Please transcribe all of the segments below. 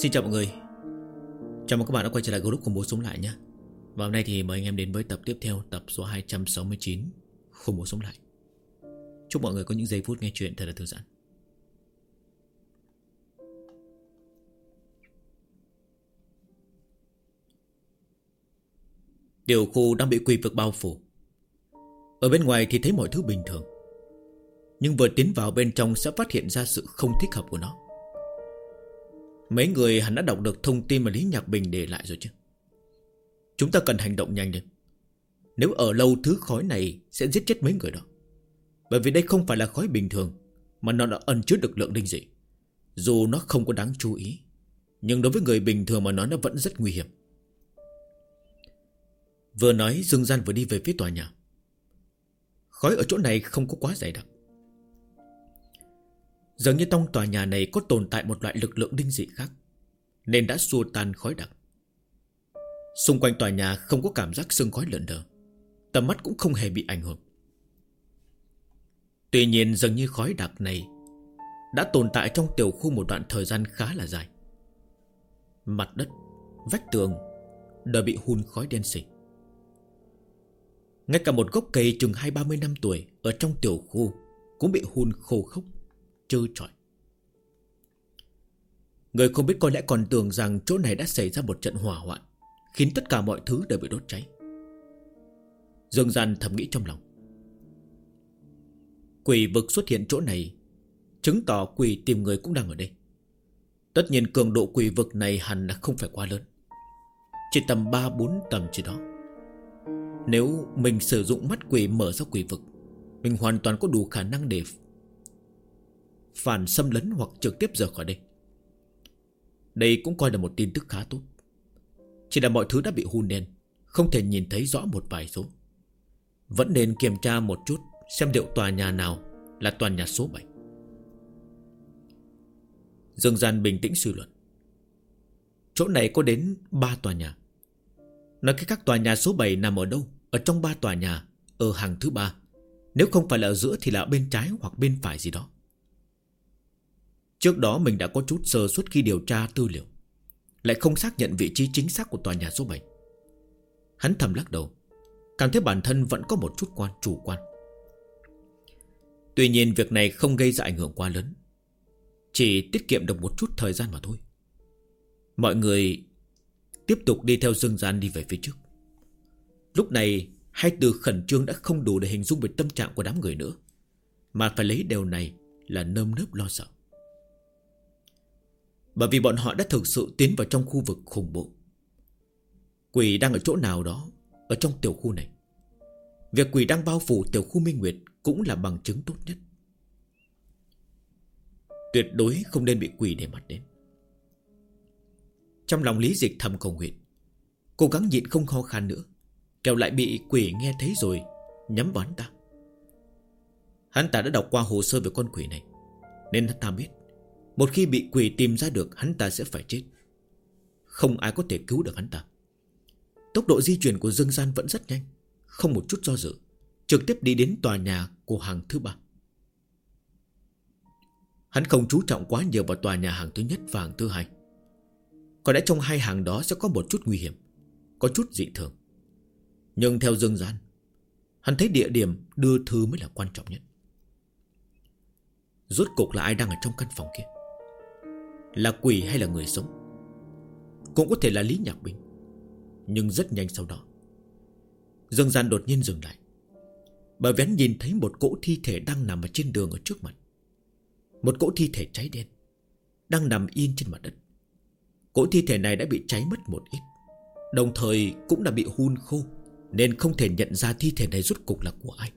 Xin chào mọi người. Chào mừng các bạn đã quay trở lại group Khủng Bố Sống Lại nhé. Và hôm nay thì mời anh em đến với tập tiếp theo, tập số 269 Khủng Bố Sống Lại. Chúc mọi người có những giây phút nghe chuyện thật là thư giãn. Tiểu khu đang bị quỷ vực bao phủ. Ở bên ngoài thì thấy mọi thứ bình thường, nhưng vừa tiến vào bên trong sẽ phát hiện ra sự không thích hợp của nó. Mấy người hắn đã đọc được thông tin mà Lý Nhạc Bình để lại rồi chứ. Chúng ta cần hành động nhanh lên. Nếu ở lâu thứ khói này sẽ giết chết mấy người đó. Bởi vì đây không phải là khói bình thường, mà nó đã ẩn chứa lực lượng linh dị. Dù nó không có đáng chú ý, nhưng đối với người bình thường mà nói nó vẫn rất nguy hiểm. Vừa nói Dương Gian vừa đi về phía tòa nhà. Khói ở chỗ này không có quá dày đặc. Dường như trong tòa nhà này có tồn tại một loại lực lượng linh dị khác, nên đã xua tan khói đặc. Xung quanh tòa nhà không có cảm giác sương khói lượn lờ, tầm mắt cũng không hề bị ảnh hưởng. Tuy nhiên dường như khói đặc này đã tồn tại trong tiểu khu một đoạn thời gian khá là dài. Mặt đất, vách tường đều bị hun khói đen xì. Ngay cả một gốc cây chừng 20-30 năm tuổi ở trong tiểu khu cũng bị hun khô khốc, trơ trọi. Người không biết có lẽ còn tưởng rằng chỗ này đã xảy ra một trận hỏa hoạn, khiến tất cả mọi thứ đều bị đốt cháy. Dương Gian thầm nghĩ trong lòng. Quỷ vực xuất hiện chỗ này chứng tỏ quỷ tìm người cũng đang ở đây. Tất nhiên cường độ quỷ vực này hẳn là không phải quá lớn, chỉ tầm 3-4 tầm chỉ đó. Nếu mình sử dụng mắt quỷ mở ra quỷ vực, mình hoàn toàn có đủ khả năng để phản xâm lấn hoặc trực tiếp rời khỏi đây. Đây cũng coi là một tin tức khá tốt. Chỉ là mọi thứ đã bị hun đen, không thể nhìn thấy rõ một vài số. Vẫn nên kiểm tra một chút xem liệu tòa nhà nào là tòa nhà số 7. Dương Gian bình tĩnh suy luận. Chỗ này có đến 3 tòa nhà. Nói cách khác, tòa nhà số 7 nằm ở đâu? Ở trong 3 tòa nhà, ở hàng thứ 3. Nếu không phải là ở giữa thì là ở bên trái hoặc bên phải gì đó. Trước đó mình đã có chút sơ suất khi điều tra tư liệu, lại không xác nhận vị trí chính xác của tòa nhà số 7. Hắn thầm lắc đầu, cảm thấy bản thân vẫn có một chút chủ quan. Tuy nhiên việc này không gây ra ảnh hưởng quá lớn, chỉ tiết kiệm được một chút thời gian mà thôi. Mọi người tiếp tục đi theo Dương Gian đi về phía trước. Lúc này hai từ khẩn trương đã không đủ để hình dung về tâm trạng của đám người nữa, mà phải lấy điều này là nơm nớp lo sợ. Bởi vì bọn họ đã thực sự tiến vào trong khu vực khủng bố. Quỷ đang ở chỗ nào đó ở trong tiểu khu này. Việc quỷ đang bao phủ tiểu khu Minh Nguyệt cũng là bằng chứng tốt nhất. Tuyệt đối không nên bị quỷ để mắt đến. Trong lòng Lý Dịch thầm cầu nguyện, cố gắng nhịn không ho khan nữa, kẻo lại bị quỷ nghe thấy rồi nhắm vào hắn ta. Hắn ta đã đọc qua hồ sơ về con quỷ này, nên hắn ta biết một khi bị quỷ tìm ra được, hắn ta sẽ phải chết. Không ai có thể cứu được hắn ta. Tốc độ di chuyển của Dương Gian vẫn rất nhanh, không một chút do dự, trực tiếp đi đến tòa nhà của hàng thứ 3. Hắn không chú trọng quá nhiều vào tòa nhà hàng thứ nhất và hàng thứ 2. Có lẽ trong hai hàng đó sẽ có một chút nguy hiểm, có chút dị thường. Nhưng theo Dương Gian, hắn thấy địa điểm đưa thư mới là quan trọng nhất. Rốt cuộc là ai đang ở trong căn phòng kia? Là quỷ hay là người sống? Cũng có thể là Lý Nhạc Bình. Nhưng rất nhanh sau đó, Dương Gian đột nhiên dừng lại, bởi vì hắn nhìn thấy một cỗ thi thể đang nằm ở trên đường ở trước mặt. Một cỗ thi thể cháy đen đang nằm yên trên mặt đất. Cỗ thi thể này đã bị cháy mất một ít, đồng thời cũng đã bị hun khô, nên không thể nhận ra thi thể này rốt cục là của ai.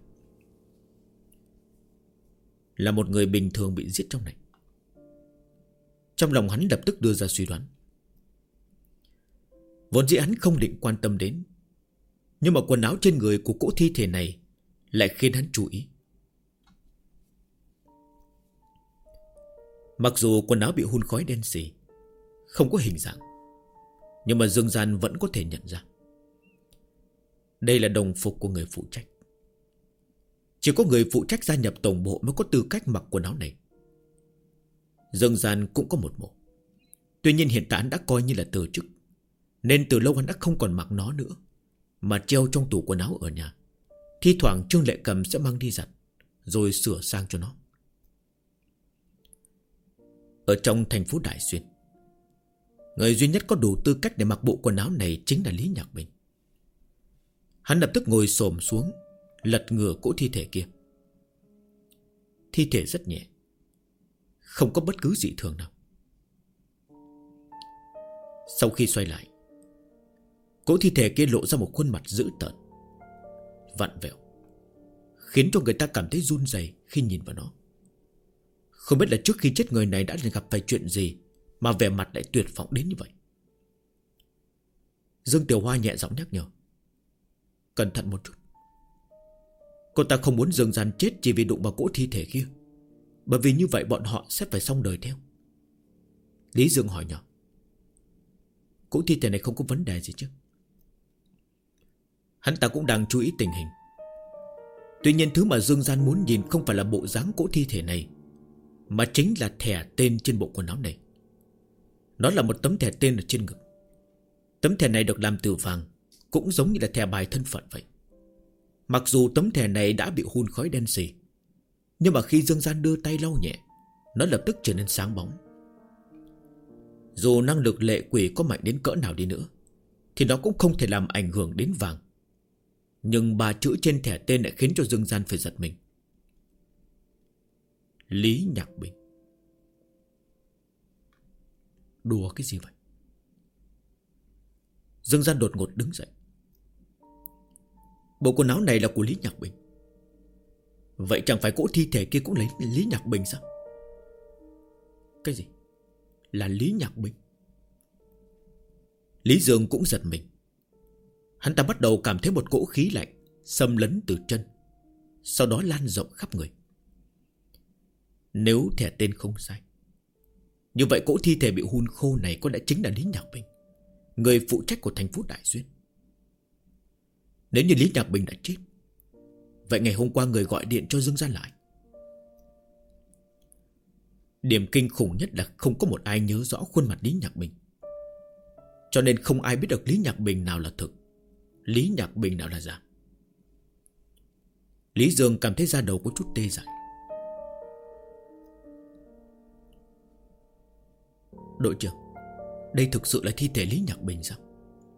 Là một người bình thường bị giết trong này. Trong lòng hắn lập tức đưa ra suy đoán. Vốn dĩ hắn không định quan tâm đến, nhưng mà quần áo trên người của cỗ thi thể này lại khiến hắn chú ý. Mặc dù quần áo bị hun khói đen xì, không có hình dạng, nhưng mà Dương Gian vẫn có thể nhận ra. Đây là đồng phục của người phụ trách. Chỉ có người phụ trách gia nhập tổng bộ mới có tư cách mặc quần áo này. Dương Gian cũng có một bộ. Tuy nhiên hiện tại hắn đã coi như là từ chức, nên từ lâu hắn đã không còn mặc nó nữa, mà treo trong tủ quần áo ở nhà. Thi thoảng Trương Lệ Cầm sẽ mang đi giặt, rồi sửa sang cho nó. Ở trong thành phố Đại Xuyên, người duy nhất có đủ tư cách để mặc bộ quần áo này chính là Lý Nhạc Bình. Hắn lập tức ngồi xổm xuống, lật ngửa cỗ thi thể kia. Thi thể rất nhẹ, không có bất cứ dị thường nào. Sau khi xoay lại, cỗ thi thể kia lộ ra một khuôn mặt dữ tợn, vặn vẹo, khiến cho người ta cảm thấy run rẩy khi nhìn vào nó. Không biết là trước khi chết người này đã gặp phải chuyện gì mà vẻ mặt lại tuyệt vọng đến như vậy. Dương Tiểu Hoa nhẹ giọng nhắc nhở: cẩn thận một chút. Cô ta không muốn Dương Gian chết chỉ vì đụng vào cỗ thi thể kia, bởi vì như vậy bọn họ sẽ phải xong đời theo. Lý Dương hỏi nhỏ: cỗ thi thể này không có vấn đề gì chứ? Hắn ta cũng đang chú ý tình hình. Tuy nhiên thứ mà Dương Gian muốn nhìn không phải là bộ dáng cỗ thi thể này, mà chính là thẻ tên trên bộ quần áo này. Nó là một tấm thẻ tên ở trên ngực. Tấm thẻ này được làm từ vàng, cũng giống như là thẻ bài thân phận vậy. Mặc dù tấm thẻ này đã bị hun khói đen xì, nhưng mà khi Dương Gian đưa tay lau nhẹ, nó lập tức trở nên sáng bóng. Dù năng lực lệ quỷ có mạnh đến cỡ nào đi nữa, thì nó cũng không thể làm ảnh hưởng đến vàng. Nhưng 3 chữ trên thẻ tên lại khiến cho Dương Gian phải giật mình: Lý Nhạc Bình. Đùa cái gì vậy? Dương Gian đột ngột đứng dậy. Bộ quần áo này là của Lý Nhạc Bình. Vậy chẳng phải cỗ thi thể kia cũng lấy Lý Nhạc Bình sao? Cái gì? Là Lý Nhạc Bình? Lý Dương cũng giật mình. Hắn ta bắt đầu cảm thấy một cỗ khí lạnh xâm lấn từ chân, sau đó lan rộng khắp người. Nếu thẻ tên không sai, như vậy cỗ thi thể bị hun khô này có lẽ chính là Lý Nhạc Bình, người phụ trách của thành phố Đại Xuyên. Nếu như Lý Nhạc Bình đã chết, vậy ngày hôm qua người gọi điện cho Dương Gian lại. Điểm kinh khủng nhất là không có một ai nhớ rõ khuôn mặt Lý Nhạc Bình, cho nên không ai biết được Lý Nhạc Bình nào là thực, Lý Nhạc Bình nào là giả. Lý Dương cảm thấy da đầu có chút tê dại. Đội trưởng, đây thực sự là thi thể Lý Nhạc Bình sao?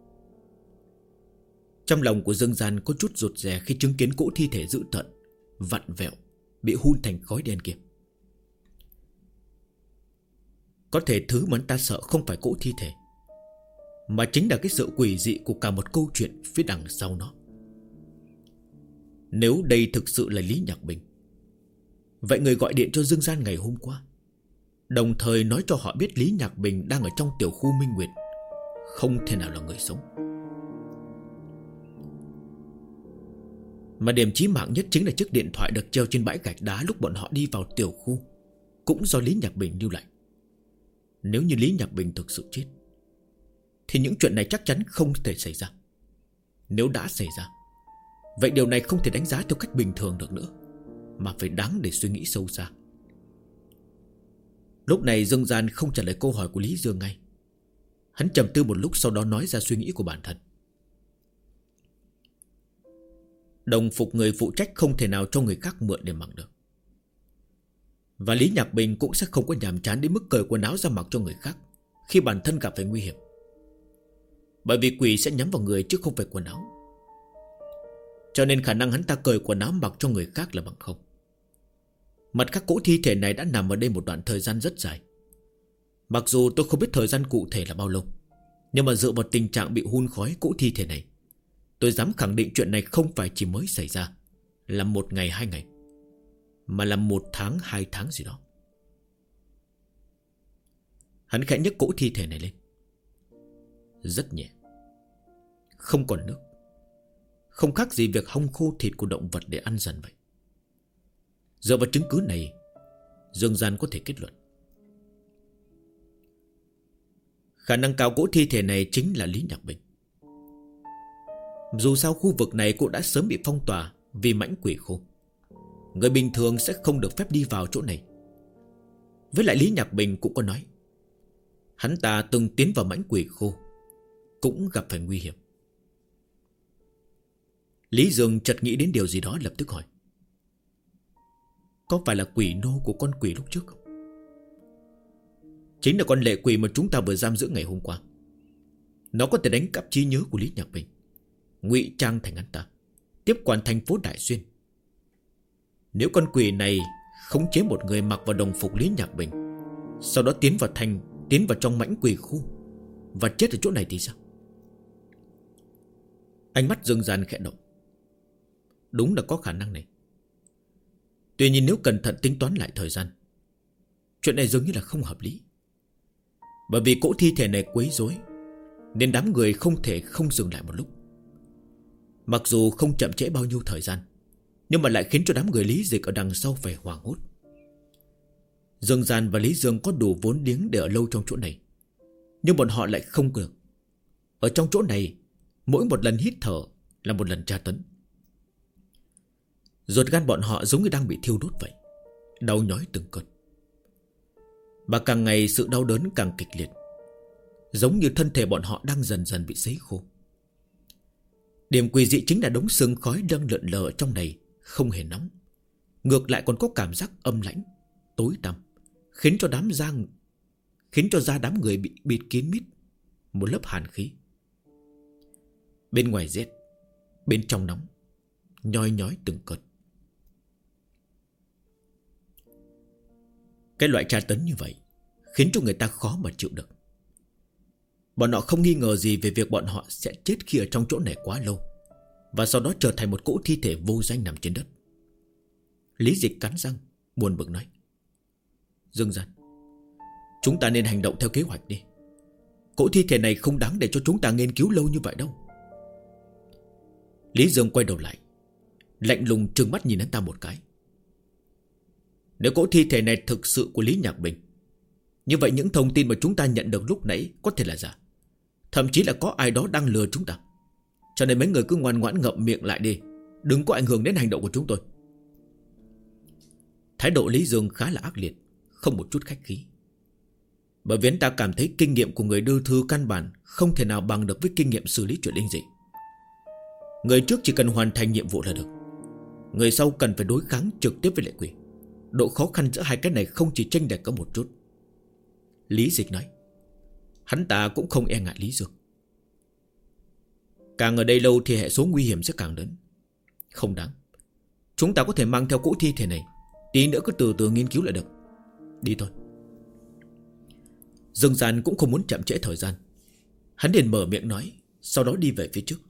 Trong lòng của Dương Gian có chút rụt rè khi chứng kiến cỗ thi thể dữ tợn, vặn vẹo, bị hun thành khói đen kia. Có thể thứ mà anh ta sợ không phải cỗ thi thể, mà chính là cái sự quỷ dị của cả một câu chuyện phía đằng sau nó. Nếu đây thực sự là Lý Nhạc Bình, vậy người gọi điện cho Dương Gian ngày hôm qua, đồng thời nói cho họ biết Lý Nhạc Bình đang ở trong tiểu khu Minh Nguyệt, không thể nào là người sống. Mà điểm chí mạng nhất chính là chiếc điện thoại được treo trên bãi gạch đá lúc bọn họ đi vào tiểu khu, cũng do Lý Nhạc Bình lưu lại. Nếu như Lý Nhạc Bình thực sự chết, thì những chuyện này chắc chắn không thể xảy ra. Nếu đã xảy ra, vậy điều này không thể đánh giá theo cách bình thường được nữa, mà phải đáng để suy nghĩ sâu xa. Lúc này Dương Gian không trả lời câu hỏi của Lý Dương ngay. Hắn trầm tư một lúc, sau đó nói ra suy nghĩ của bản thân. Đồng phục người phụ trách không thể nào cho người khác mượn để mặc được, và Lý Nhạc Bình cũng sẽ không có nhàm chán đến mức cởi quần áo ra mặc cho người khác khi bản thân gặp phải nguy hiểm. Bởi vì quỷ sẽ nhắm vào người chứ không phải quần áo, cho nên khả năng hắn ta cởi quần áo mặc cho người khác là bằng không. Mặt khác, cỗ thi thể này đã nằm ở đây một đoạn thời gian rất dài. Mặc dù tôi không biết thời gian cụ thể là bao lâu, nhưng mà dựa vào tình trạng bị hun khói cỗ thi thể này, tôi dám khẳng định chuyện này không phải chỉ mới xảy ra là 1 ngày 2 ngày, mà là 1 tháng 2 tháng gì đó. Hắn khẽ nhấc cỗ thi thể này lên. Rất nhẹ, không còn nước, không khác gì việc hong khô thịt của động vật để ăn dần vậy. Dựa vào chứng cứ này, Dương Gian có thể kết luận khả năng cao cỗ thi thể này chính là Lý Nhạc Bình. Dù sao khu vực này cũng đã sớm bị phong tỏa vì mãnh quỷ khô, người bình thường sẽ không được phép đi vào chỗ này. Với lại Lý Nhạc Bình cũng có nói, hắn ta từng tiến vào mãnh quỷ khu, cũng gặp phải nguy hiểm. Lý Dương chợt nghĩ đến điều gì đó, lập tức hỏi: có phải là quỷ nô của con quỷ lúc trước không? Chính là con lệ quỷ mà chúng ta vừa giam giữ ngày hôm qua. Nó có thể đánh cắp trí nhớ của Lý Nhạc Bình, ngụy trang thành hắn ta, tiếp quản thành phố Đại Xuyên. Nếu con quỷ này khống chế một người mặc vào đồng phục Lý Nhạc Bình, sau đó tiến vào trong mãnh quỷ khu và chết ở chỗ này thì sao? Ánh mắt Dương Gian khẽ động. Đúng là có khả năng này. Tuy nhiên nếu cẩn thận tính toán lại thời gian, chuyện này dường như là không hợp lý. Bởi vì cỗ thi thể này quấy rối, nên đám người không thể không dừng lại một lúc. Mặc dù không chậm trễ bao nhiêu thời gian, nhưng mà lại khiến cho đám người Lý Dịch ở đằng sau phải hoảng hốt. Dương Gian và Lý Dương có đủ vốn liếng để ở lâu trong chỗ này, nhưng bọn họ lại không được. Ở trong chỗ này, mỗi một lần hít thở là một lần tra tấn. Ruột gan bọn họ giống như đang bị thiêu đốt vậy, đau nhói từng cơn. Mà càng ngày sự đau đớn càng kịch liệt, giống như thân thể bọn họ đang dần dần bị sấy khô. Điểm quỷ dị chính là đống sương khói đang lượn lờ trong này không hề nóng, ngược lại còn có cảm giác âm lãnh, tối tăm, khiến cho da đám người bị bịt kín mít một lớp hàn khí. Bên ngoài rét, bên trong nóng, nhói nhói từng cơn. Cái loại tra tấn như vậy khiến cho người ta khó mà chịu được. Bọn họ không nghi ngờ gì về việc bọn họ sẽ chết khi ở trong chỗ này quá lâu, và sau đó trở thành một cỗ thi thể vô danh nằm trên đất. Lý Dịch cắn răng buồn bực nói: Dương Gian, chúng ta nên hành động theo kế hoạch đi. Cỗ thi thể này không đáng để cho chúng ta nghiên cứu lâu như vậy đâu. Lý Dương quay đầu lại, lạnh lùng trừng mắt nhìn hắn ta một cái. Nếu cỗ thi thể này thực sự của Lý Nhạc Bình, như vậy những thông tin mà chúng ta nhận được lúc nãy có thể là giả, thậm chí là có ai đó đang lừa chúng ta. Cho nên mấy người cứ ngoan ngoãn ngậm miệng lại đi, đừng có ảnh hưởng đến hành động của chúng tôi. Thái độ Lý Dương khá là ác liệt, không một chút khách khí. Bởi vì hắn ta cảm thấy kinh nghiệm của người đưa thư căn bản không thể nào bằng được với kinh nghiệm xử lý chuyện linh dị. Người trước chỉ cần hoàn thành nhiệm vụ là được, người sau cần phải đối kháng trực tiếp với lệ quỷ. Độ khó khăn giữa hai cái này không chỉ chênh lệch có một chút. Lý Dịch nói. Hắn ta cũng không e ngại Lý Dương. Càng ở đây lâu thì hệ số nguy hiểm sẽ càng lớn. Không đáng. Chúng ta có thể mang theo cỗ thi thể này, tí nữa cứ từ từ nghiên cứu lại được. Đi thôi. Dương Gian cũng không muốn chậm trễ thời gian. Hắn liền mở miệng nói, sau đó đi về phía trước.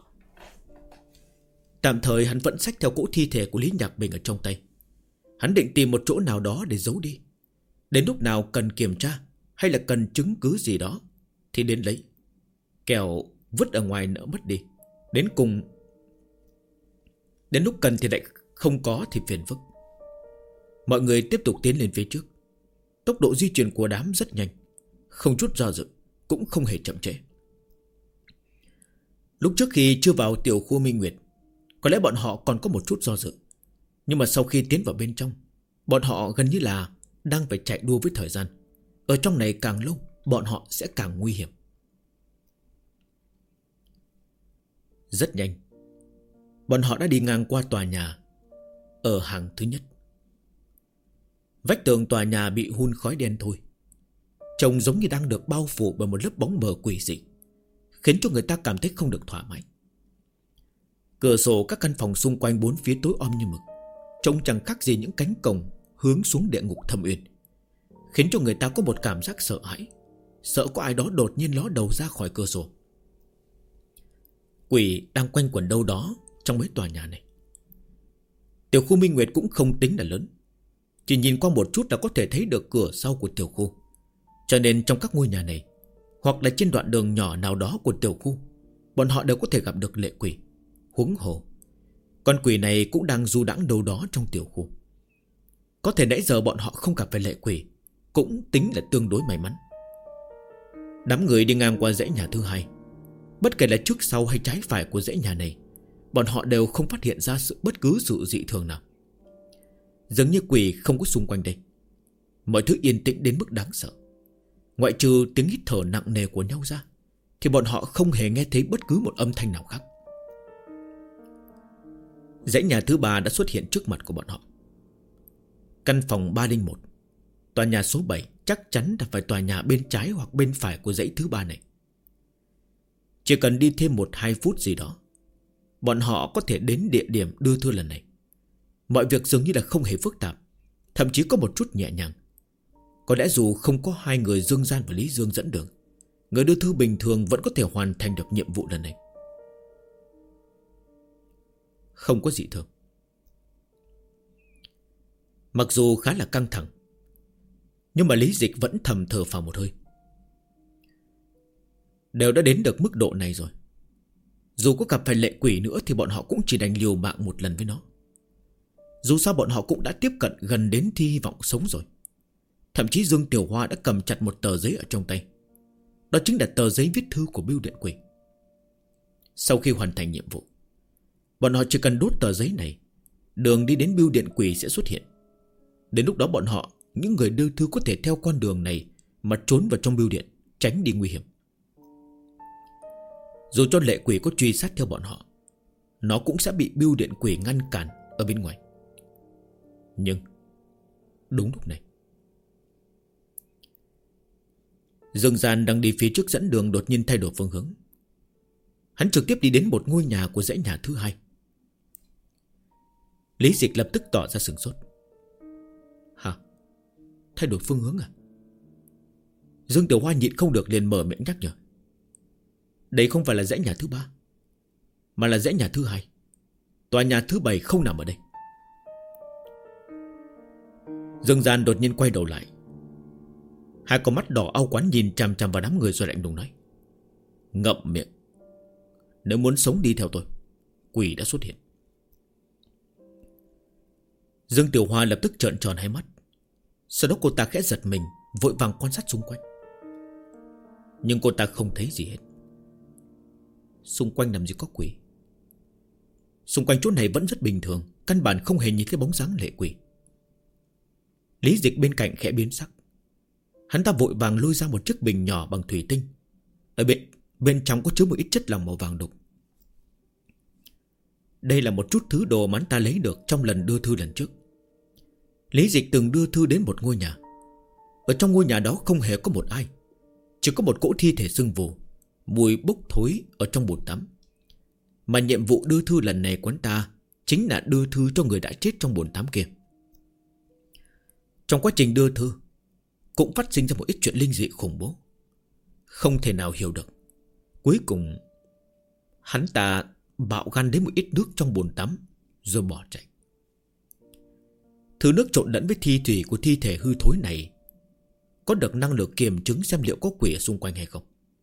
Tạm thời hắn vẫn xách theo cỗ thi thể của Lý Nhạc Bình ở trong tay. Hắn định tìm một chỗ nào đó để giấu đi. Đến lúc nào cần kiểm tra hay là cần chứng cứ gì đó thì đến lấy. Kẻo vứt ở ngoài nỡ mất đi. Đến lúc cần thì lại không có thì phiền phức. Mọi người tiếp tục tiến lên phía trước. Tốc độ di chuyển của đám rất nhanh, không chút do dự, cũng không hề chậm trễ. Lúc trước khi chưa vào tiểu khu Minh Nguyệt, có lẽ bọn họ còn có một chút do dự. Nhưng mà sau khi tiến vào bên trong, bọn họ gần như là đang phải chạy đua với thời gian. Ở trong này càng lâu, bọn họ sẽ càng nguy hiểm. Rất nhanh, bọn họ đã đi ngang qua tòa nhà ở hàng thứ nhất. Vách tường tòa nhà bị hun khói đen thôi, trông giống như đang được bao phủ bởi một lớp bóng mờ quỷ dị, khiến cho người ta cảm thấy không được thoải mái. Cửa sổ các căn phòng xung quanh bốn phía tối om như mực, trông chẳng khác gì những cánh cổng hướng xuống địa ngục thâm uyên, khiến cho người ta có một cảm giác sợ hãi, sợ có ai đó đột nhiên ló đầu ra khỏi cửa sổ. Quỷ đang quanh quẩn đâu đó trong mấy tòa nhà này. Tiểu khu Minh Nguyệt cũng không tính là lớn, chỉ nhìn qua một chút là có thể thấy được cửa sau của tiểu khu. Cho nên trong các ngôi nhà này, hoặc là trên đoạn đường nhỏ nào đó của tiểu khu, bọn họ đều có thể gặp được lệ quỷ. Huống hồ, con quỷ này cũng đang du đãng đâu đó trong tiểu khu. Có thể nãy giờ bọn họ không gặp phải lệ quỷ, cũng tính là tương đối may mắn. Đám người đi ngang qua dãy nhà thứ hai, bất kể là trước sau hay trái phải của dãy nhà này, bọn họ đều không phát hiện ra bất cứ sự dị thường nào. Dường như quỷ không có xung quanh đây. Mọi thứ yên tĩnh đến mức đáng sợ. ngoại trừ tiếng hít thở nặng nề của nhau ra, thì bọn họ không hề nghe thấy bất cứ một âm thanh nào khác. Dãy nhà thứ 3 đã xuất hiện trước mặt của bọn họ. Căn phòng 301, tòa nhà số 7 chắc chắn là phải tòa nhà bên trái hoặc bên phải của dãy thứ 3 này. Chỉ cần đi thêm 1-2 phút gì đó, bọn họ có thể đến địa điểm đưa thư lần này. Mọi việc dường như là không hề phức tạp, thậm chí có một chút nhẹ nhàng. Có lẽ dù không có hai người Dương Gian và Lý Dương dẫn đường, người đưa thư bình thường vẫn có thể hoàn thành được nhiệm vụ lần này. Không có dị thường. Mặc dù khá là căng thẳng, nhưng mà Lý Dịch vẫn thầm thở phào một hơi. Đều đã đến được mức độ này rồi, dù có gặp phải lệ quỷ nữa thì bọn họ cũng chỉ đành liều mạng một lần với nó. Dù sao bọn họ cũng đã tiếp cận gần đến hy vọng sống rồi. Thậm chí Dương Tiểu Hoa đã cầm chặt một tờ giấy ở trong tay. Đó chính là tờ giấy viết thư của bưu điện quỷ. Sau khi hoàn thành nhiệm vụ, bọn họ chỉ cần đốt tờ giấy này, đường đi đến bưu điện quỷ sẽ xuất hiện. Đến lúc đó bọn họ, những người đưa thư có thể theo con đường này mà trốn vào trong bưu điện, tránh đi nguy hiểm. Dù cho lệ quỷ có truy sát theo bọn họ, nó cũng sẽ bị bưu điện quỷ ngăn cản ở bên ngoài. Nhưng đúng lúc này, Dương Gian đang đi phía trước dẫn đường đột nhiên thay đổi phương hướng. Hắn trực tiếp đi đến một ngôi nhà của dãy nhà thứ 2. Lý Dịch lập tức tỏ ra sửng sốt. Hả? Thay đổi phương hướng à? Dương Tiểu Hoa nhịn không được liền mở miệng nhắc nhở. Đây không phải là dãy nhà thứ 3, mà là dãy nhà thứ 2. Tòa nhà thứ 7 không nằm ở đây. Dương Gian đột nhiên quay đầu lại, hai con mắt đỏ au quán nhìn chằm chằm vào đám người rồi lạnh lùng nói. Ngậm miệng. Nếu muốn sống đi theo tôi, quỷ đã xuất hiện. Dương Tiểu Hoa lập tức trợn tròn hai mắt. Sau đó cô ta khẽ giật mình, vội vàng quan sát xung quanh. Nhưng cô ta không thấy gì hết. Xung quanh làm gì có quỷ. Xung quanh chỗ này vẫn rất bình thường, căn bản không hề nhìn thấy bóng dáng lệ quỷ. Lý Dịch bên cạnh khẽ biến sắc. Hắn ta vội vàng lôi ra một chiếc bình nhỏ bằng thủy tinh. Ở bên trong có chứa một ít chất lỏng màu vàng đục. Đây là một chút thứ đồ mà hắn ta lấy được trong lần đưa thư lần trước. Lý Dịch từng đưa thư đến một ngôi nhà. Ở trong ngôi nhà đó không hề có một ai, chỉ có một cỗ thi thể sưng vù, mùi bốc thối ở trong bồn tắm. Mà nhiệm vụ đưa thư lần này của hắn ta chính là đưa thư cho người đã chết trong bồn tắm kia. Trong quá trình đưa thư cũng phát sinh ra một ít chuyện linh dị khủng bố, không thể nào hiểu được. Cuối cùng hắn ta bạo gan đến một ít nước trong bồn tắm rồi bỏ chạy. Thứ nước trộn lẫn với thi thủy của thi thể hư thối này có được năng lực kiểm chứng xem liệu có quỷ ở xung quanh hay không.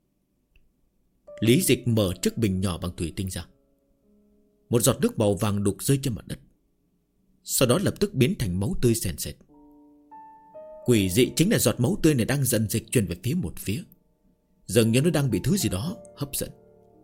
Lý Dịch mở chiếc bình nhỏ bằng thủy tinh ra. Một giọt nước màu vàng đục rơi trên mặt đất, sau đó lập tức biến thành máu tươi sền sệt. Quỷ dị chính là giọt máu tươi này đang dần dịch chuyển về một phía. Dường như nó đang bị thứ gì đó hấp dẫn.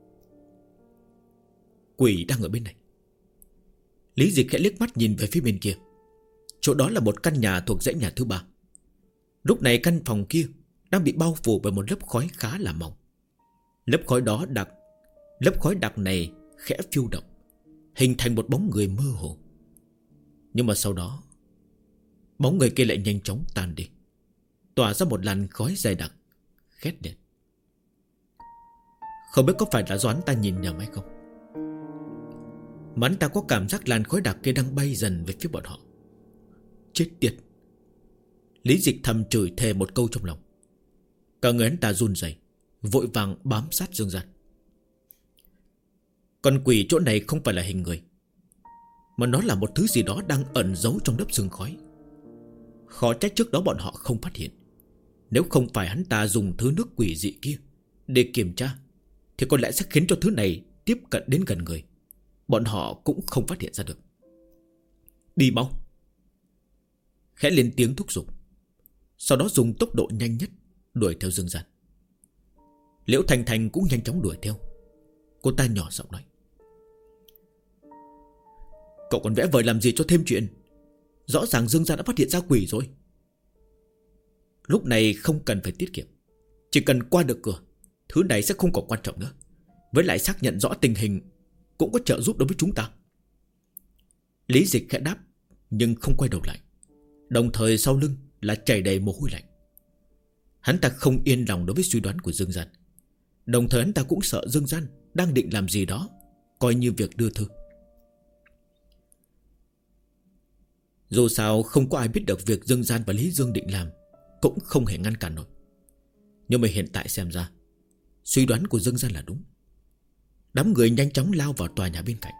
Quỷ đang ở bên này. Lý Dịch khẽ liếc mắt nhìn về phía bên kia. Chỗ đó là một căn nhà thuộc dãy nhà thứ 3. Lúc này căn phòng kia đang bị bao phủ bởi một lớp khói khá là mỏng. Lớp khói đặc này khẽ phiêu động, hình thành một bóng người mơ hồ. Nhưng mà sau đó bóng người kia lại nhanh chóng tan đi, tỏa ra một làn khói dày đặc, khét đen. Không biết có phải là do hắn ta nhìn nhầm hay không, mà hắn ta có cảm giác làn khói đặc kia đang bay dần về phía bọn họ. Chết tiệt. Lý Dịch thầm chửi thề một câu trong lòng. Cả người hắn ta run rẩy, vội vàng bám sát Dương Gian. Con quỷ chỗ này không phải là hình người, mà nó là một thứ gì đó đang ẩn giấu trong lớp sương khói. Khó trách trước đó bọn họ không phát hiện. Nếu không phải hắn ta dùng thứ nước quỷ dị kia để kiểm tra, thì có lẽ sẽ khiến cho thứ này tiếp cận đến gần người. Bọn họ cũng không phát hiện ra được. Đi mau. Khẽ lên tiếng thúc giục, sau đó dùng tốc độ nhanh nhất đuổi theo Dương Gian. Liễu Thành Thành cũng nhanh chóng đuổi theo. Cô ta nhỏ giọng nói. Cậu còn vẽ vời làm gì cho thêm chuyện? Rõ ràng Dương Gian đã phát hiện ra quỷ rồi. Lúc này không cần phải tiết kiệm, Chỉ cần qua được cửa, thứ này sẽ không còn quan trọng nữa. Với lại xác nhận rõ tình hình cũng có trợ giúp đối với chúng ta. Lý Dịch khẽ đáp, nhưng không quay đầu lại. Đồng thời sau lưng là chảy đầy mồ hôi lạnh. Hắn ta không yên lòng đối với suy đoán của Dương Gian. Đồng thời hắn ta cũng sợ Dương Gian đang định làm gì đó, coi như việc đưa thư. Dù sao không có ai biết được việc Dương Gian và Lý Dương định làm, cũng không hề ngăn cản nổi. Nhưng mà hiện tại xem ra suy đoán của Dương Gian là đúng. Đám người nhanh chóng lao vào tòa nhà bên cạnh.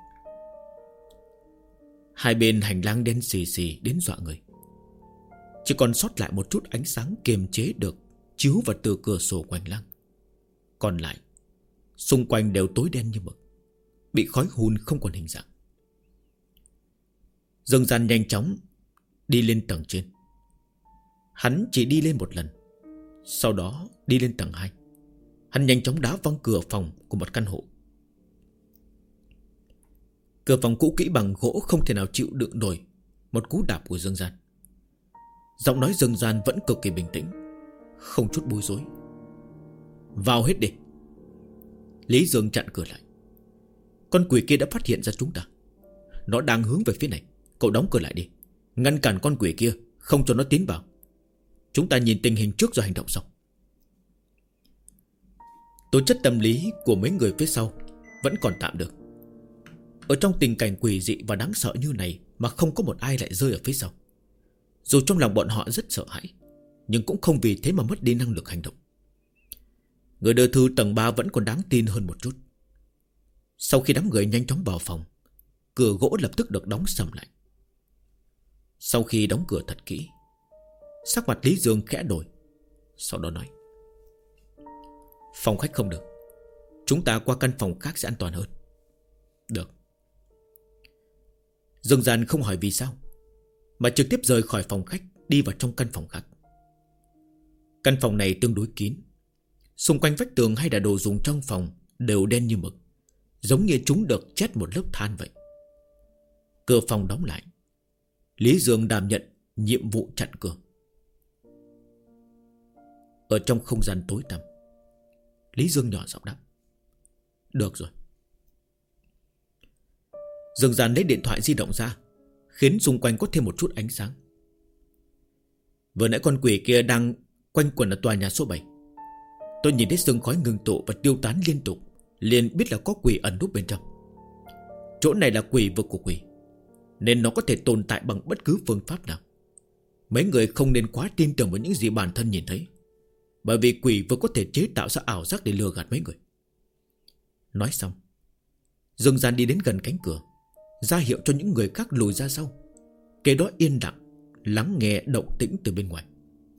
Hai bên hành lang đen xì xì đến dọa người. Chỉ còn sót lại một chút ánh sáng kiềm chế được chiếu vào từ cửa sổ của hành lang. Còn lại xung quanh đều tối đen như mực, bị khói hun không còn hình dạng. Dương Gian nhanh chóng đi lên tầng trên. Hắn chỉ đi lên một lần, sau đó đi lên tầng 2. Hắn nhanh chóng đá văng cửa phòng của một căn hộ. Cửa phòng cũ kỹ bằng gỗ không thể nào chịu đựng nổi một cú đạp của Dương Gian. Giọng nói Dương Gian vẫn cực kỳ bình tĩnh, không chút bối rối. Vào hết đi. Lý Dương chặn cửa lại. Con quỷ kia đã phát hiện ra chúng ta. Nó đang hướng về phía này. Cậu đóng cửa lại đi, ngăn cản con quỷ kia, không cho nó tiến vào. Chúng ta nhìn tình hình trước rồi hành động sau. Tố chất tâm lý của mấy người phía sau vẫn còn tạm được. Ở trong tình cảnh quỷ dị và đáng sợ như này mà không có một ai lại rơi ở phía sau. Dù trong lòng bọn họ rất sợ hãi, nhưng cũng không vì thế mà mất đi năng lực hành động. Người đưa thư tầng 3 vẫn còn đáng tin hơn một chút. Sau khi đám người nhanh chóng vào phòng, cửa gỗ lập tức được đóng sầm lại. Sau khi đóng cửa thật kỹ, sắc mặt Lý Dương khẽ đổi. Sau đó nói: phòng khách không được, chúng ta qua căn phòng khác sẽ an toàn hơn. Được. Dương Gian không hỏi vì sao, mà trực tiếp rời khỏi phòng khách, đi vào trong căn phòng khác. Căn phòng này tương đối kín. Xung quanh vách tường hay là đồ dùng trong phòng đều đen như mực, giống như chúng được chét một lớp than vậy. Cửa phòng đóng lại. Lý Dương đảm nhận nhiệm vụ chặn cửa. Ở trong không gian tối tăm, Lý Dương nhỏ giọng đáp: được rồi. Dương Gian lấy điện thoại di động ra, khiến xung quanh có thêm một chút ánh sáng. Vừa nãy con quỷ kia đang quanh quẩn ở tòa nhà số 7. Tôi nhìn thấy sương khói ngưng tụ và tiêu tán liên tục, liền biết là có quỷ ẩn núp bên trong. Chỗ này là quỷ vực của quỷ, nên nó có thể tồn tại bằng bất cứ phương pháp nào. Mấy người không nên quá tin tưởng vào những gì bản thân nhìn thấy, bởi vì quỷ vực có thể chế tạo ra ảo giác để lừa gạt mấy người. Nói xong, Dương Gian đi đến gần cánh cửa, ra hiệu cho những người khác lùi ra sau. Kế đó yên lặng lắng nghe động tĩnh từ bên ngoài.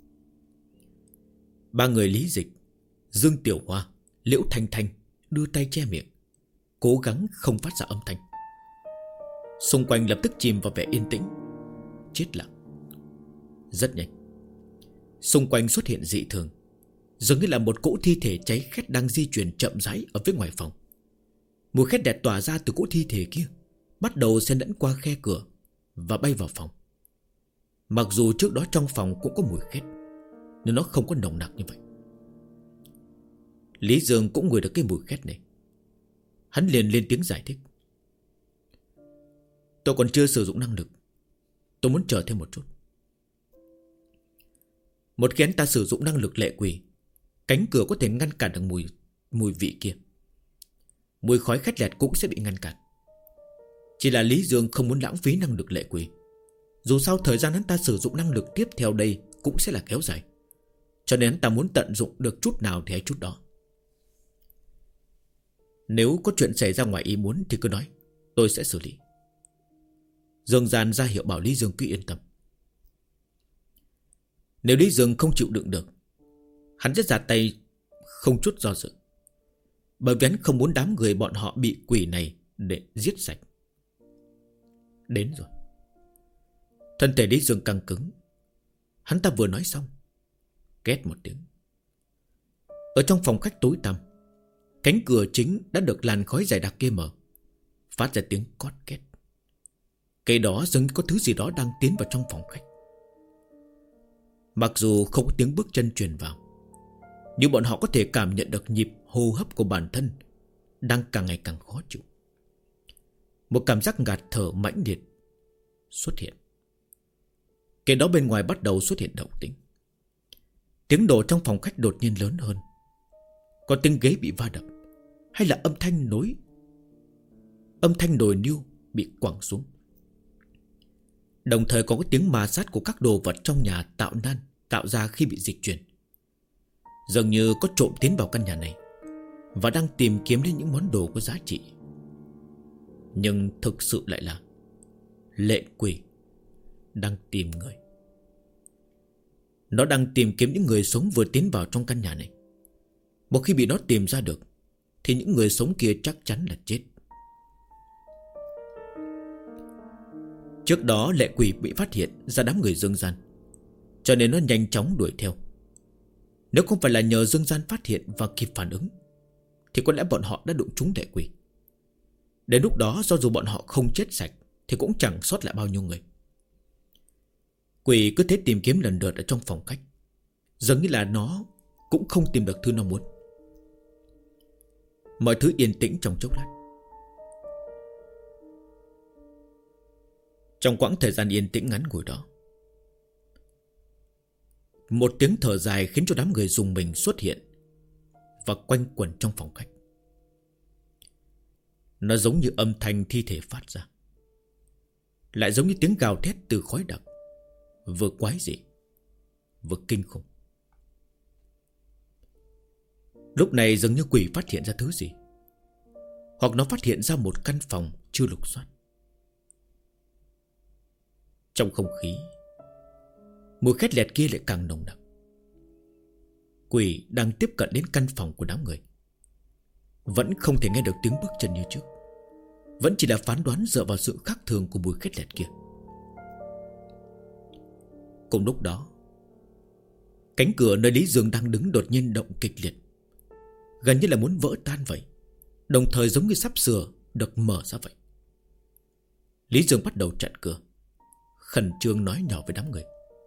Ba người Lý Dịch, Dương Tiểu Hoa, Liễu Thanh Thanh đưa tay che miệng, cố gắng không phát ra âm thanh. Xung quanh lập tức chìm vào vẻ yên tĩnh, chết lặng. Rất nhanh, xung quanh xuất hiện dị thường, dường như là một cỗ thi thể cháy khét đang di chuyển chậm rãi ở phía ngoài phòng. Mùi khét đẹp tỏa ra từ cỗ thi thể kia, bắt đầu xen lẫn qua khe cửa và bay vào phòng. Mặc dù trước đó trong phòng cũng có mùi khét, nhưng nó không có nồng nặc như vậy. Lý Dương cũng ngửi được cái mùi khét này. Hắn liền lên tiếng giải thích: tôi còn chưa sử dụng năng lực, tôi muốn chờ thêm một chút. Một khi hắn ta sử dụng năng lực lệ quỷ, cánh cửa có thể ngăn cản được mùi vị kia. Mùi khói khét lẹt cũng sẽ bị ngăn cản. Chỉ là Lý Dương không muốn lãng phí năng lực lệ quỷ. Dù sao thời gian hắn ta sử dụng năng lực tiếp theo đây cũng sẽ là kéo dài, cho nên hắn ta muốn tận dụng được chút nào thì hay chút đó. Nếu có chuyện xảy ra ngoài ý muốn thì cứ nói, tôi sẽ xử lý. Dương Gian ra hiệu bảo Lý Dương cứ yên tâm. Nếu Lý Dương không chịu đựng được, hắn sẽ ra tay không chút do dự, bởi vì hắn không muốn đám người bọn họ bị quỷ này để giết sạch. Đến rồi. Thân thể Lý Dương căng cứng. Hắn ta vừa nói xong, két một tiếng. Ở trong phòng khách tối tăm, cánh cửa chính đã được làn khói dày đặc kia mở, phát ra tiếng cót két. Cái đó dường như có thứ gì đó đang tiến vào trong phòng khách. Mặc dù không có tiếng bước chân truyền vào, Nhưng bọn họ có thể cảm nhận được nhịp hô hấp của bản thân đang càng ngày càng khó chịu. Một cảm giác ngạt thở mãnh liệt xuất hiện. Kế đó bên ngoài bắt đầu xuất hiện động tĩnh. Tiếng đổ trong phòng khách đột nhiên lớn hơn. Có tiếng ghế bị va đập, hay là âm thanh nồi niêu bị quẳng xuống. Đồng thời còn có tiếng ma sát của các đồ vật trong nhà tạo ra khi bị dịch chuyển. Dường như có trộm tiến vào căn nhà này và đang tìm kiếm đến những món đồ có giá trị. Nhưng thực sự lại là lệ quỷ đang tìm người. Nó đang tìm kiếm những người sống vừa tiến vào trong căn nhà này. Một khi bị nó tìm ra được thì những người sống kia chắc chắn là chết. Trước đó lệ quỷ bị phát hiện ra đám người Dương Gian, cho nên nó nhanh chóng đuổi theo. Nếu không phải là nhờ Dương Gian phát hiện và kịp phản ứng thì có lẽ bọn họ đã đụng trúng lệ quỷ. Đến lúc đó do dù bọn họ không chết sạch thì cũng chẳng sót lại bao nhiêu người. Quỷ cứ thế tìm kiếm lần lượt ở trong phòng khách, dường như là nó cũng không tìm được thứ nó muốn. Mọi thứ yên tĩnh trong chốc lát. Trong quãng thời gian yên tĩnh ngắn ngủi đó, một tiếng thở dài khiến cho đám người rùng mình xuất hiện và quanh quẩn trong phòng khách. Nó giống như âm thanh thi thể phát ra, lại giống như tiếng gào thét từ khói đặc, vừa quái dị vừa kinh khủng. Lúc này dường như quỷ phát hiện ra thứ gì, hoặc nó phát hiện ra một căn phòng chưa lục soát. Trong không khí, mùi khét lẹt kia lại càng nồng nặc. Quỷ đang tiếp cận đến căn phòng của đám người, vẫn không thể nghe được tiếng bước chân như trước, vẫn chỉ là phán đoán dựa vào sự khác thường của mùi khét lẹt kia. Cùng lúc đó, cánh cửa nơi Lý Dương đang đứng đột nhiên động kịch liệt, gần như là muốn vỡ tan vậy, đồng thời giống như sắp sửa được mở ra vậy. Lý Dương bắt đầu chặn cửa, khẩn trương nói nhỏ với đám người: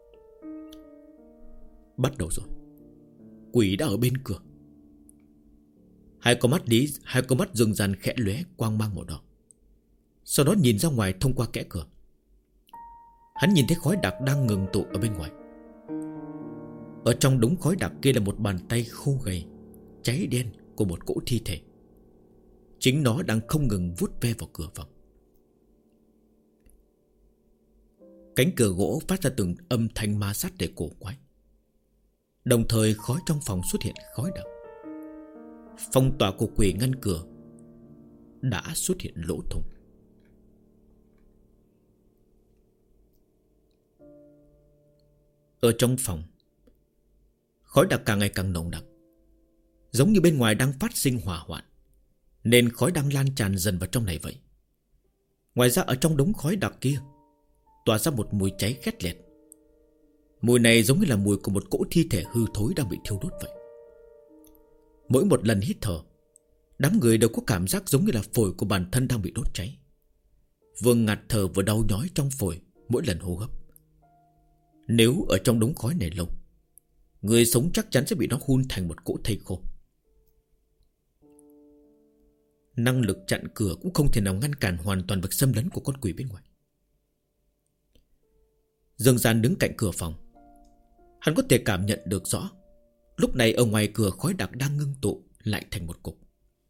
bắt đầu rồi, quỷ đã ở bên cửa. Hai con mắt Dương Gian khẽ lóe quang mang màu đỏ, sau đó nhìn ra ngoài thông qua kẽ cửa. Hắn nhìn thấy khói đặc đang ngừng tụ ở bên ngoài. Ở trong đống khói đặc kia là một bàn tay khô gầy, cháy đen của một cỗ thi thể. Chính nó đang không ngừng vuốt ve vào cửa phòng. Cánh cửa gỗ phát ra từng âm thanh ma sát để cổ quái. Đồng thời khói trong phòng xuất hiện khói đặc. Phong tỏa của quỷ ngăn cửa đã xuất hiện lỗ thủng. Ở trong phòng, khói đặc càng ngày càng nồng đặc, giống như bên ngoài đang phát sinh hỏa hoạn, nên khói đang lan tràn dần vào trong này vậy. Ngoài ra ở trong đống khói đặc kia tỏa ra một mùi cháy khét lẹt. Mùi này giống như là mùi của một cỗ thi thể hư thối đang bị thiêu đốt vậy. Mỗi một lần hít thở, đám người đều có cảm giác giống như là phổi của bản thân đang bị đốt cháy, vừa ngạt thở vừa đau nhói trong phổi mỗi lần hô hấp. Nếu ở trong đống khói này lâu, người sống chắc chắn sẽ bị nó hun thành một cỗ thây khô. Năng lực chặn cửa cũng không thể nào ngăn cản hoàn toàn việc xâm lấn của con quỷ bên ngoài. Dương Gian đứng cạnh cửa phòng, hắn có thể cảm nhận được rõ lúc này ở ngoài cửa khói đặc đang ngưng tụ lại thành một cục.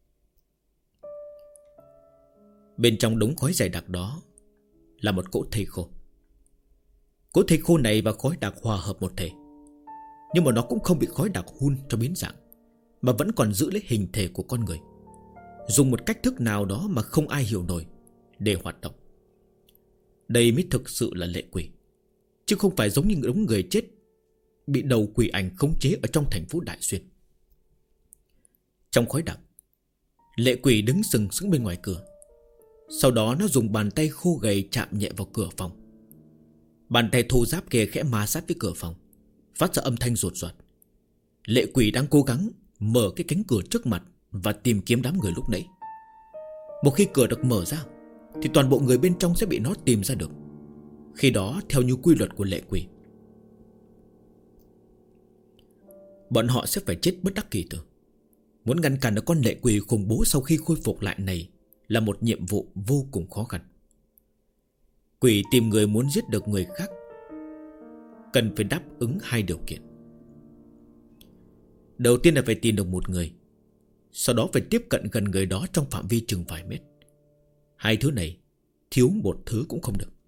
Bên trong đống khói dày đặc đó là một cỗ thây khô. Cỗ thây khô này và khói đặc hòa hợp một thể, nhưng mà nó cũng không bị khói đặc hun cho biến dạng, mà vẫn còn giữ lấy hình thể của con người, dùng một cách thức nào đó mà không ai hiểu nổi để hoạt động. Đây mới thực sự là lệ quỷ, chứ không phải giống như đống người chết bị đầu quỷ ảnh khống chế ở trong thành phố Đại Xuyên. Trong khói đặc, lệ quỷ đứng sừng sững bên ngoài cửa. Sau đó nó dùng bàn tay khô gầy chạm nhẹ vào cửa phòng. Bàn tay thô ráp kia khẽ ma sát với cửa phòng, phát ra âm thanh rột rột. Lệ quỷ đang cố gắng mở cái cánh cửa trước mặt và tìm kiếm đám người lúc nãy. Một khi cửa được mở ra thì toàn bộ người bên trong sẽ bị nó tìm ra được. Khi đó theo như quy luật của lệ quỷ, bọn họ sẽ phải chết bất đắc kỳ tử. Muốn ngăn cản được con lệ quỷ khủng bố sau khi khôi phục lại này là một nhiệm vụ vô cùng khó khăn. Quỷ tìm người muốn giết được người khác cần phải đáp ứng hai điều kiện. Đầu tiên là phải tìm được một người, sau đó phải tiếp cận gần người đó trong phạm vi chừng vài mét. Hai thứ này thiếu một thứ cũng không được.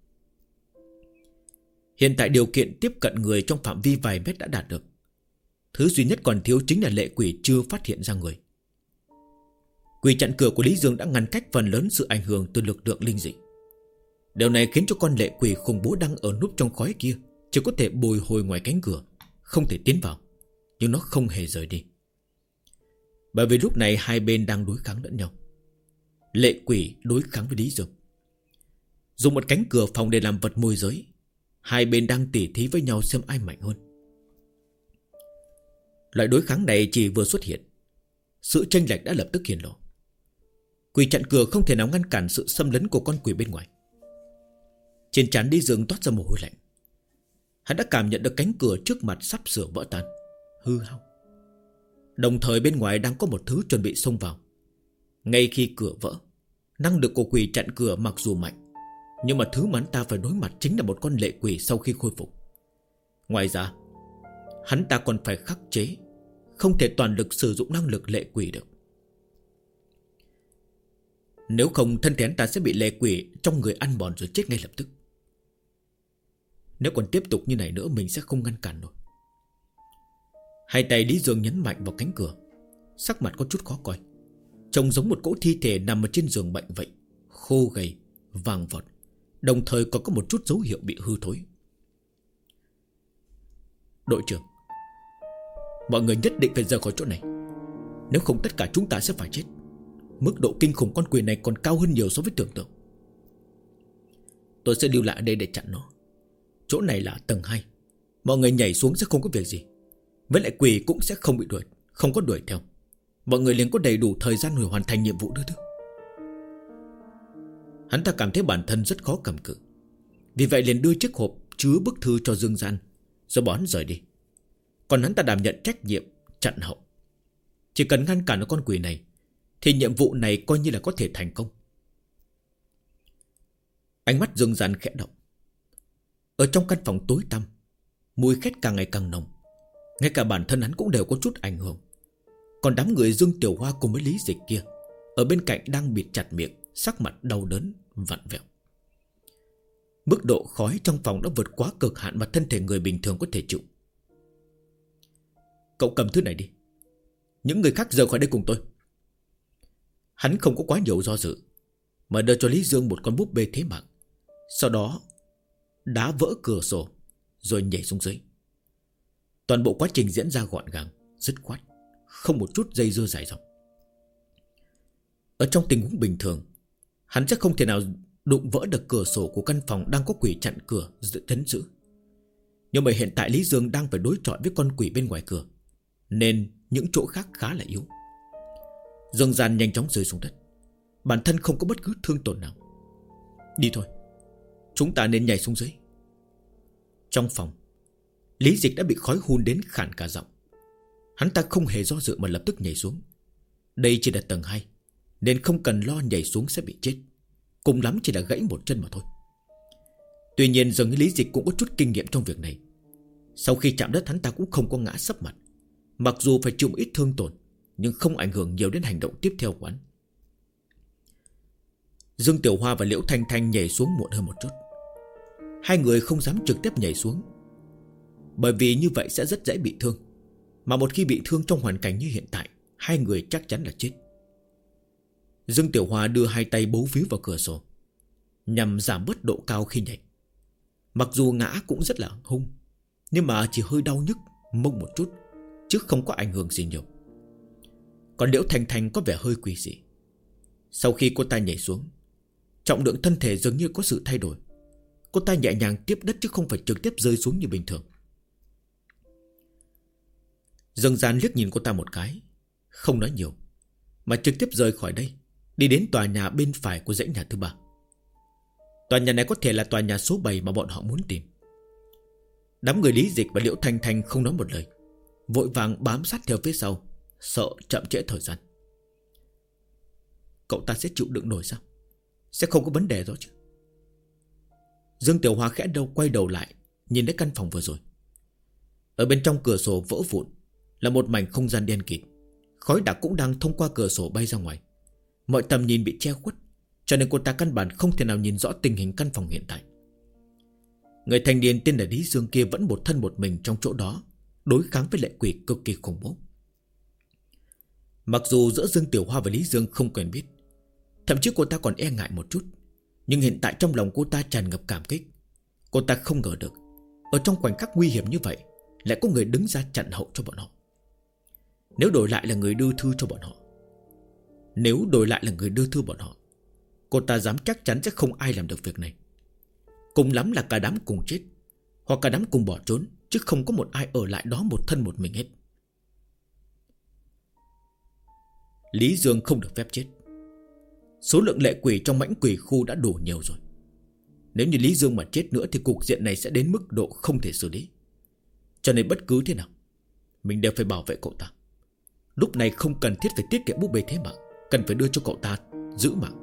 Hiện tại điều kiện tiếp cận người trong phạm vi vài mét đã đạt được. Thứ duy nhất còn thiếu chính là lệ quỷ chưa phát hiện ra người. Quỷ chặn cửa của Lý Dương đã ngăn cách phần lớn sự ảnh hưởng từ lực lượng linh dị. Điều này khiến cho con lệ quỷ khủng bố đang ở núp trong khói kia chỉ có thể bồi hồi ngoài cánh cửa, không thể tiến vào. Nhưng nó không hề rời đi. Bởi vì lúc này hai bên đang đối kháng lẫn nhau. Lệ quỷ đối kháng với Lý Dương. Dùng một cánh cửa phòng để làm vật môi giới. Hai bên đang tỉ thí với nhau xem ai mạnh hơn. Loại đối kháng này chỉ vừa xuất hiện, sự chênh lệch đã lập tức hiển lộ. Quỷ chặn cửa không thể nào ngăn cản sự xâm lấn của con quỷ bên ngoài. Trên trán Lý Dương toát ra mồ hôi lạnh. Hắn đã cảm nhận được cánh cửa trước mặt sắp sửa vỡ tan, hư hao. Đồng thời bên ngoài đang có một thứ chuẩn bị xông vào. Ngay khi cửa vỡ, năng lực của quỷ chặn cửa mặc dù mạnh, nhưng mà thứ mà hắn ta phải đối mặt chính là một con lệ quỷ sau khi khôi phục. Ngoài ra, hắn ta còn phải khắc chế, không thể toàn lực sử dụng năng lực lệ quỷ được. Nếu không thân thể hắn ta sẽ bị lệ quỷ trong người ăn mòn rồi chết ngay lập tức. Nếu còn tiếp tục như này nữa mình sẽ không ngăn cản nổi. Hai tay Lý Dương nhấn mạnh vào cánh cửa, sắc mặt có chút khó coi. Trông giống một cỗ thi thể nằm ở trên giường bệnh vậy, khô gầy, vàng vọt, đồng thời còn có một chút dấu hiệu bị hư thối. Đội trưởng, mọi người nhất định phải rời khỏi chỗ này, nếu không tất cả chúng ta sẽ phải chết. Mức độ kinh khủng con quỷ này còn cao hơn nhiều so với tưởng tượng. Tôi sẽ lưu lại ở đây để chặn nó. Chỗ này là tầng 2, mọi người nhảy xuống sẽ không có việc gì. Với lại quỷ cũng sẽ không bị đuổi, không có đuổi theo. Mọi người liền có đầy đủ thời gian để hoàn thành nhiệm vụ nữa chứ. Hắn ta cảm thấy bản thân rất khó cầm cự, vì vậy liền đưa chiếc hộp chứa bức thư cho Dương Gian, rồi bỏ hắn rời đi. Còn hắn ta đảm nhận trách nhiệm chặn hậu. Chỉ cần ngăn cản được con quỷ này thì nhiệm vụ này coi như là có thể thành công. Ánh mắt Dương Gian khẽ động. Ở trong căn phòng tối tăm, mùi khét càng ngày càng nồng. Ngay cả bản thân hắn cũng đều có chút ảnh hưởng. Còn đám người Dương Tiểu Hoa cùng với Lý Dịch kia ở bên cạnh đang bịt chặt miệng, sắc mặt đau đớn, vặn vẹo. Mức độ khói trong phòng đã vượt quá cực hạn mà thân thể người bình thường có thể chịu. Cậu cầm thứ này đi, những người khác rời khỏi đây cùng tôi. Hắn không có quá nhiều do dự, mà đưa cho Lý Dương một con búp bê thế mạng. Sau đó đá vỡ cửa sổ, rồi nhảy xuống dưới. Toàn bộ quá trình diễn ra gọn gàng, dứt khoát, không một chút dây dưa dài dòng. Ở trong tình huống bình thường, hắn sẽ không thể nào đụng vỡ được cửa sổ của căn phòng đang có quỷ chặn cửa trấn giữ. Nhưng mà hiện tại Lý Dương đang phải đối chọi với con quỷ bên ngoài cửa, nên những chỗ khác khá là yếu. Dương Gian nhanh chóng rơi xuống đất, bản thân không có bất cứ thương tổn nào. Đi thôi, chúng ta nên nhảy xuống dưới. Trong phòng, Lý Dịch đã bị khói hun đến khản cả giọng. Hắn ta không hề do dự mà lập tức nhảy xuống. Đây chỉ là tầng 2, nên không cần lo nhảy xuống sẽ bị chết, cùng lắm chỉ là gãy một chân mà thôi. Tuy nhiên dường như Lý Dịch cũng có chút kinh nghiệm trong việc này. Sau khi chạm đất hắn ta cũng không có ngã sấp mặt. Mặc dù phải chịu một ít thương tổn, nhưng không ảnh hưởng nhiều đến hành động tiếp theo của hắn. Dương Tiểu Hoa và Liễu Thanh Thanh nhảy xuống muộn hơn một chút. Hai người không dám trực tiếp nhảy xuống, bởi vì như vậy sẽ rất dễ bị thương. Mà một khi bị thương trong hoàn cảnh như hiện tại, hai người chắc chắn là chết. Dương Tiểu Hoa đưa hai tay bấu víu vào cửa sổ, nhằm giảm bớt độ cao khi nhảy. Mặc dù ngã cũng rất là hung, nhưng mà chỉ hơi đau nhức mông một chút, chứ không có ảnh hưởng gì nhiều. Còn Liễu Thanh Thanh có vẻ hơi quỷ dị. Sau khi cô ta nhảy xuống, trọng lượng thân thể dường như có sự thay đổi. Cô ta nhẹ nhàng tiếp đất chứ không phải trực tiếp rơi xuống như bình thường. Dương Gian liếc nhìn cô ta một cái, không nói nhiều, mà trực tiếp rời khỏi đây, đi đến tòa nhà bên phải của dãy nhà thứ 3. Tòa nhà này có thể là tòa nhà số 7 mà bọn họ muốn tìm. Đám người Lý Dịch và Liễu Thanh Thanh không nói một lời, vội vàng bám sát theo phía sau, sợ chậm trễ thời gian. Cậu ta sẽ chịu đựng nổi sao? Sẽ không có vấn đề đó chứ? Dương Tiểu Hoa khẽ quay đầu lại, nhìn đến căn phòng vừa rồi. Ở bên trong cửa sổ vỡ vụn là một mảnh không gian đen kịt. Khói đặc cũng đang thông qua cửa sổ bay ra ngoài. Mọi tầm nhìn bị che khuất, cho nên cô ta căn bản không thể nào nhìn rõ tình hình căn phòng hiện tại. Người thanh niên tên là Lý Dương kia vẫn một thân một mình trong chỗ đó, đối kháng với lệ quỷ cực kỳ khủng bố. Mặc dù giữa Dương Tiểu Hoa và Lý Dương không quen biết, thậm chí cô ta còn e ngại một chút, nhưng hiện tại trong lòng cô ta tràn ngập cảm kích. Cô ta không ngờ được ở trong khoảnh khắc nguy hiểm như vậy lại có người đứng ra chặn hậu cho bọn họ. Nếu đổi lại là người đưa thư cho bọn họ, cô ta dám chắc chắn sẽ không ai làm được việc này. Cùng lắm là cả đám cùng chết, hoặc cả đám cùng bỏ trốn, chứ không có một ai ở lại đó một thân một mình hết. Lý Dương không được phép chết. Số lượng lệ quỷ trong mãnh quỷ khu đã đủ nhiều rồi. Nếu như Lý Dương mà chết nữa thì cục diện này sẽ đến mức độ không thể xử lý. Cho nên bất cứ thế nào mình đều phải bảo vệ cậu ta. Lúc này không cần thiết phải tiết kiệm búp bê thế mạng, cần phải đưa cho cậu ta giữ mạng.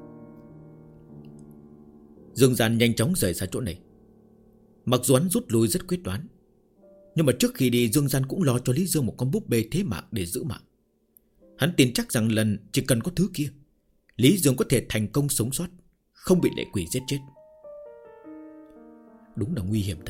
Dương Gian nhanh chóng rời xa chỗ này. Mặc dù hắn rút lui rất quyết đoán, nhưng mà trước khi đi Dương Gian cũng lo cho Lý Dương một con búp bê thế mạng để giữ mạng. Hắn tin chắc rằng lần chỉ cần có thứ kia, Lý Dương có thể thành công sống sót, không bị lệ quỷ giết chết. Đúng là nguy hiểm thật.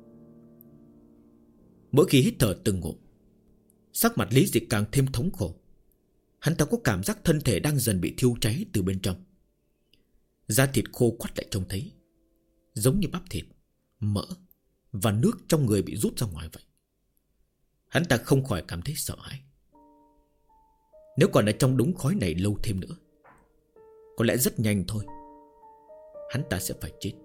Mỗi khi hít thở từng ngụm, sắc mặt Lý Dịch càng thêm thống khổ. Hắn ta có cảm giác thân thể đang dần bị thiêu cháy từ bên trong. Da thịt khô quắt lại trông thấy giống như bắp thịt, mỡ và nước trong người bị rút ra ngoài vậy. Hắn ta không khỏi cảm thấy sợ hãi. Nếu còn ở trong đống khói này lâu thêm nữa, có lẽ rất nhanh thôi hắn ta sẽ phải chết.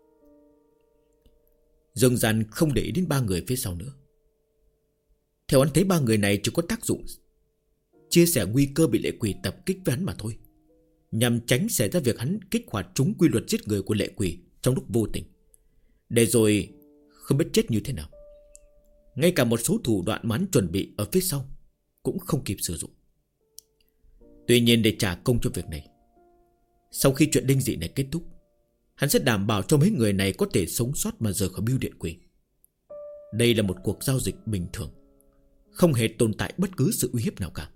Dương Gian không để ý đến ba người phía sau nữa. Theo hắn thấy ba người này chỉ có tác dụng chia sẻ nguy cơ bị lệ quỷ tập kích với hắn mà thôi, nhằm tránh xảy ra việc hắn kích hoạt trúng quy luật giết người của lệ quỷ trong lúc vô tình, để rồi không biết chết như thế nào. Ngay cả một số thủ đoạn mà hắn chuẩn bị ở phía sau cũng không kịp sử dụng. Tuy nhiên để trả công cho việc này, sau khi chuyện linh dị này kết thúc, hắn sẽ đảm bảo cho mấy người này có thể sống sót mà rời khỏi bưu điện quỷ. Đây là một cuộc giao dịch bình thường, không hề tồn tại bất cứ sự uy hiếp nào cả.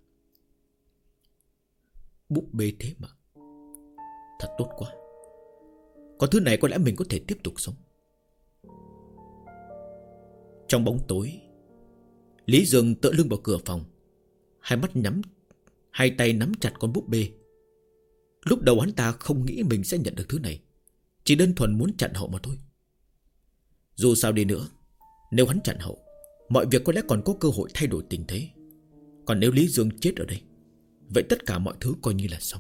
Búp bê thế mà, thật tốt quá. Có thứ này có lẽ mình có thể tiếp tục sống. Trong bóng tối, Lý Dương tựa lưng vào cửa phòng, hai tay nắm chặt con búp bê. Lúc đầu hắn ta không nghĩ mình sẽ nhận được thứ này, chỉ đơn thuần muốn chặn hậu mà thôi. Dù sao đi nữa, nếu hắn chặn hậu, mọi việc có lẽ còn có cơ hội thay đổi tình thế. Còn nếu Lý Dương chết ở đây, vậy tất cả mọi thứ coi như là xong.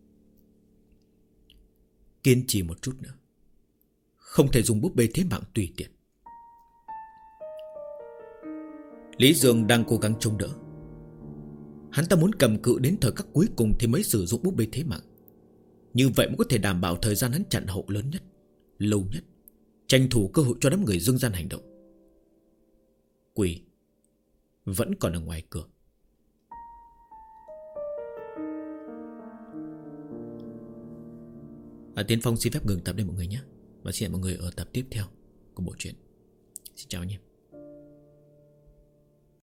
Kiên trì một chút nữa, không thể dùng búp bê thế mạng tùy tiện. Lý Dương đang cố gắng chống đỡ. Hắn ta muốn cầm cự đến thời khắc cuối cùng thì mới sử dụng búp bê thế mạng. Như vậy mới có thể đảm bảo thời gian hắn chặn hậu lớn nhất, lâu nhất, tranh thủ cơ hội cho đám người Dương Gian hành động. Quỷ vẫn còn ở ngoài cửa. Tiến Phong xin phép ngừng tập đây mọi người nhé, và xin hẹn mọi người ở tập tiếp theo của bộ truyện. Xin chào anh em.